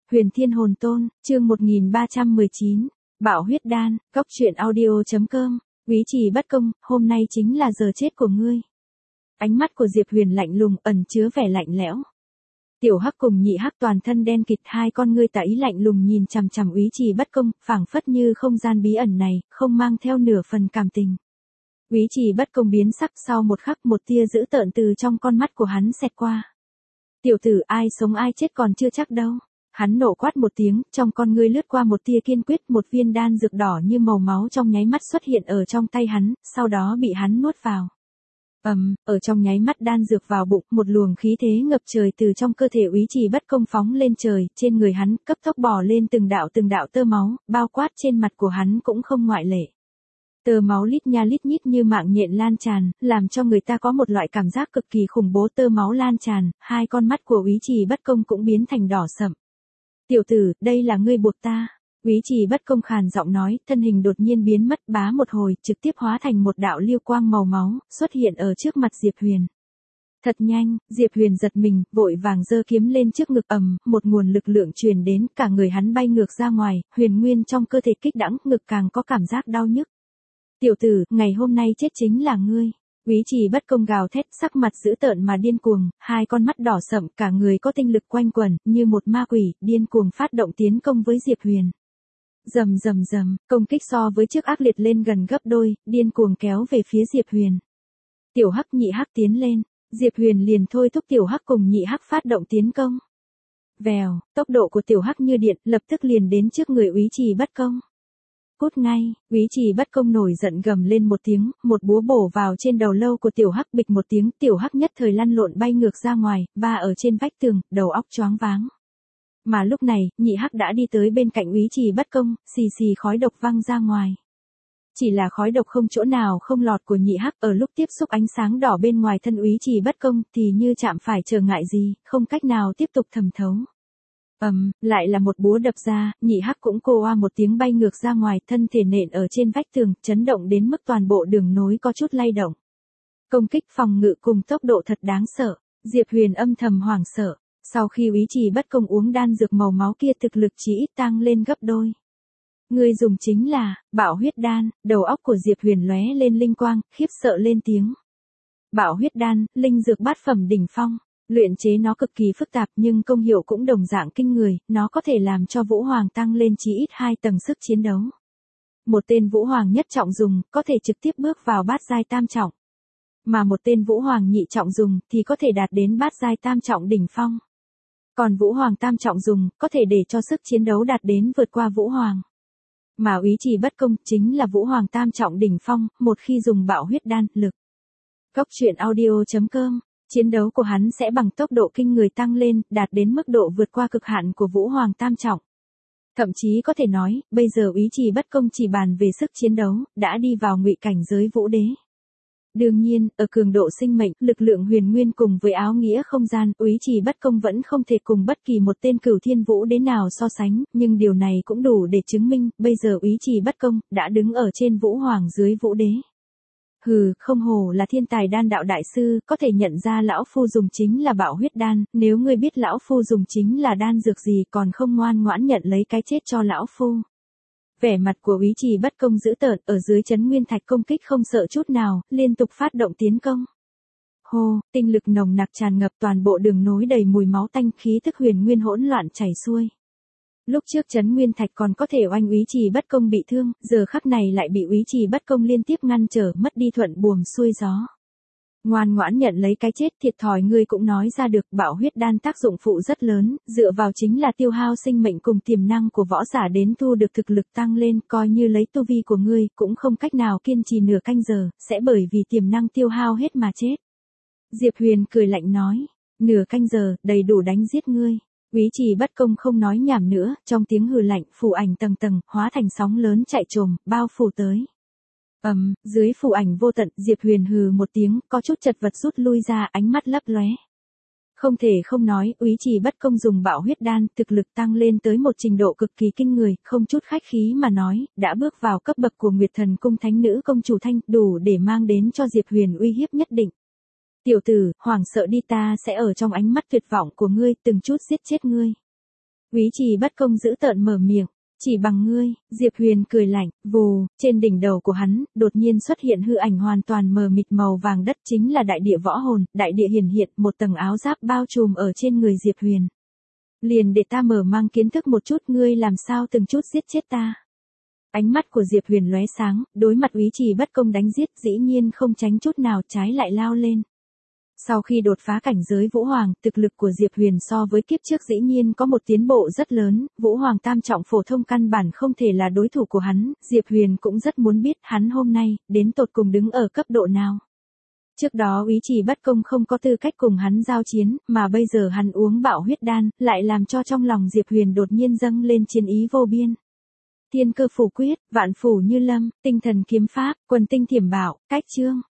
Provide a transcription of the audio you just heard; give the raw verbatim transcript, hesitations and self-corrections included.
Huyền Thiên Hồn Tôn, chương một nghìn ba trăm mười chín, Bạo huyết đan, cốc truyện audio.com, Úy Trì Bất Công, hôm nay chính là giờ chết của ngươi. Ánh mắt của Diệp Huyền lạnh lùng, ẩn chứa vẻ lạnh lẽo. Tiểu Hắc cùng Nhị Hắc toàn thân đen kịt, hai con ngươi tà ý lạnh lùng nhìn chằm chằm Úy Trì Bất Công, phảng phất như không gian bí ẩn này, không mang theo nửa phần cảm tình. Úy Trì Bất Công biến sắc, sau một khắc một tia dữ tợn từ trong con mắt của hắn xẹt qua. Tiểu tử, ai sống ai chết còn chưa chắc đâu. Hắn nộ quát một tiếng, trong con ngươi lướt qua một tia kiên quyết, một viên đan dược đỏ như màu máu trong nháy mắt xuất hiện ở trong tay hắn, sau đó bị hắn nuốt vào. Ầm, um, ở trong nháy mắt đan dược vào bụng, một luồng khí thế ngập trời từ trong cơ thể Úy Trì Bất Công phóng lên trời, trên người hắn cấp tốc bò lên từng đạo từng đạo tơ máu, bao quát trên mặt của hắn cũng không ngoại lệ. Tơ máu lít nha lít nhít như mạng nhện lan tràn, làm cho người ta có một loại cảm giác cực kỳ khủng bố. Tơ máu lan tràn, hai con mắt của Úy Trì Bất Công cũng biến thành đỏ sậm. Tiểu tử, đây là ngươi buộc ta. Úy Trì Bất Công khàn giọng nói, thân hình đột nhiên biến mất, bá một hồi, trực tiếp hóa thành một đạo lưu quang màu máu, xuất hiện ở trước mặt Diệp Huyền. Thật nhanh, Diệp Huyền giật mình, vội vàng giơ kiếm lên trước ngực, ầm, một nguồn lực lượng truyền đến, cả người hắn bay ngược ra ngoài, huyền nguyên trong cơ thể kích đãng, ngực càng có cảm giác đau nhức. Tiểu tử, ngày hôm nay chết chính là ngươi. Úy Trì Bất Công gào thét, sắc mặt dữ tợn mà điên cuồng, hai con mắt đỏ sậm, cả người có tinh lực quanh quẩn, như một ma quỷ, điên cuồng phát động tiến công với Diệp Huyền. Rầm rầm rầm, công kích so với trước ác liệt lên gần gấp đôi, điên cuồng kéo về phía Diệp Huyền. Tiểu Hắc Nhị Hắc tiến lên, Diệp Huyền liền thôi thúc Tiểu Hắc cùng Nhị Hắc phát động tiến công. Vèo, tốc độ của Tiểu Hắc như điện, lập tức liền đến trước người Úy Trì Bất Công. Cút ngay, Úy Trì Bất Công nổi giận gầm lên một tiếng, một búa bổ vào trên đầu lâu của Tiểu Hắc, bịch một tiếng, Tiểu Hắc nhất thời lăn lộn bay ngược ra ngoài, va ở trên vách tường, đầu óc choáng váng. Mà lúc này, Nhị Hắc đã đi tới bên cạnh Úy Trì Bất Công, xì xì khói độc văng ra ngoài. Chỉ là khói độc không chỗ nào không lọt của Nhị Hắc, ở lúc tiếp xúc ánh sáng đỏ bên ngoài thân Úy Trì Bất Công thì như chạm phải trở ngại gì, không cách nào tiếp tục thẩm thấu. Ầm, um, lại là một búa đập ra, Nhị Hắc cũng cô oa một tiếng bay ngược ra ngoài, thân thể nện ở trên vách tường, chấn động đến mức toàn bộ đường nối có chút lay động. Công kích phòng ngự cùng tốc độ thật đáng sợ, Diệp Huyền âm thầm hoảng sợ, sau khi Úy Trì Bất Công uống đan dược màu máu kia thực lực chỉ ít tăng lên gấp đôi. Người dùng chính là, bạo huyết đan, đầu óc của Diệp Huyền lóe lên linh quang, khiếp sợ lên tiếng. Bạo huyết đan, linh dược bát phẩm đỉnh phong. Luyện chế nó cực kỳ phức tạp nhưng công hiệu cũng đồng dạng kinh người, nó có thể làm cho Vũ Hoàng tăng lên chí ít hai tầng sức chiến đấu. Một tên Vũ Hoàng nhất trọng dùng, có thể trực tiếp bước vào bát giai tam trọng. Mà một tên Vũ Hoàng nhị trọng dùng, thì có thể đạt đến bát giai tam trọng đỉnh phong. Còn Vũ Hoàng tam trọng dùng, có thể để cho sức chiến đấu đạt đến vượt qua Vũ Hoàng. Mà Úy Trì Bất Công, chính là Vũ Hoàng tam trọng đỉnh phong, một khi dùng bạo huyết đan, lực. Cốc truyện audio.com Chiến đấu của hắn sẽ bằng tốc độ kinh người tăng lên, đạt đến mức độ vượt qua cực hạn của Vũ Hoàng tam trọng. Thậm chí có thể nói, bây giờ Úy Trì Bất Công chỉ bàn về sức chiến đấu, đã đi vào ngụy cảnh giới vũ đế. Đương nhiên, ở cường độ sinh mệnh, lực lượng huyền nguyên cùng với áo nghĩa không gian, Úy Trì Bất Công vẫn không thể cùng bất kỳ một tên cửu thiên vũ đế nào so sánh, nhưng điều này cũng đủ để chứng minh, bây giờ Úy Trì Bất Công đã đứng ở trên Vũ Hoàng dưới vũ đế. Hừ, không hổ là thiên tài đan đạo đại sư, có thể nhận ra lão phu dùng chính là bạo huyết đan, nếu ngươi biết lão phu dùng chính là đan dược gì còn không ngoan ngoãn nhận lấy cái chết cho lão phu. Vẻ mặt của Úy Trì Bất Công dữ tợn, ở dưới trấn nguyên thạch công kích không sợ chút nào, liên tục phát động tiến công. Hô, tinh lực nồng nặc tràn ngập, toàn bộ đường nối đầy mùi máu tanh, khí tức huyền nguyên hỗn loạn chảy xuôi. Lúc trước trấn nguyên thạch còn có thể oanh Úy Trì Bất Công bị thương, giờ khắc này lại bị Úy Trì Bất Công liên tiếp ngăn trở, mất đi thuận buồm xuôi gió. Ngoan ngoãn nhận lấy cái chết, thiệt thòi ngươi cũng nói ra được, bạo huyết đan tác dụng phụ rất lớn, dựa vào chính là tiêu hao sinh mệnh cùng tiềm năng của võ giả đến thu được thực lực tăng lên, coi như lấy tu vi của ngươi, cũng không cách nào kiên trì nửa canh giờ, sẽ bởi vì tiềm năng tiêu hao hết mà chết. Diệp Huyền cười lạnh nói, nửa canh giờ, đầy đủ đánh giết ngươi. Úy Trì Bất Công không nói nhảm nữa, trong tiếng hừ lạnh, phù ảnh tầng tầng, hóa thành sóng lớn chạy trồm, bao phủ tới. Ầm, um, dưới phù ảnh vô tận, Diệp Huyền hừ một tiếng, có chút chật vật rút lui ra, ánh mắt lấp lóe. Không thể không nói, Úy Trì Bất Công dùng bạo huyết đan, thực lực tăng lên tới một trình độ cực kỳ kinh người, không chút khách khí mà nói, đã bước vào cấp bậc của Nguyệt Thần Cung Thánh Nữ Công Chủ Thanh, đủ để mang đến cho Diệp Huyền uy hiếp nhất định. Tiểu tử, hoảng sợ đi, ta sẽ ở trong ánh mắt tuyệt vọng của ngươi, từng chút giết chết ngươi. Úy Trì Bất Công giữ tợn mở miệng, chỉ bằng ngươi. Diệp Huyền cười lạnh, vù, trên đỉnh đầu của hắn, đột nhiên xuất hiện hư ảnh hoàn toàn mờ mịt màu vàng đất, chính là đại địa võ hồn. Đại địa hiển hiện, một tầng áo giáp bao trùm ở trên người Diệp Huyền. Liền để ta mở mang kiến thức một chút, ngươi làm sao từng chút giết chết ta. Ánh mắt của Diệp Huyền lóe sáng, đối mặt Úy Trì Bất Công đánh giết, dĩ nhiên không tránh chút nào, trái lại lao lên. Sau khi đột phá cảnh giới Vũ Hoàng, thực lực của Diệp Huyền so với kiếp trước dĩ nhiên có một tiến bộ rất lớn, Vũ Hoàng tam trọng phổ thông căn bản không thể là đối thủ của hắn, Diệp Huyền cũng rất muốn biết hắn hôm nay, đến tột cùng đứng ở cấp độ nào. Trước đó Úy Trì Bất Công không có tư cách cùng hắn giao chiến, mà bây giờ hắn uống bạo huyết đan, lại làm cho trong lòng Diệp Huyền đột nhiên dâng lên chiến ý vô biên. Thiên cơ phủ quyết, vạn phủ như lâm, tinh thần kiếm pháp, quần tinh thiểm bảo, cách chương.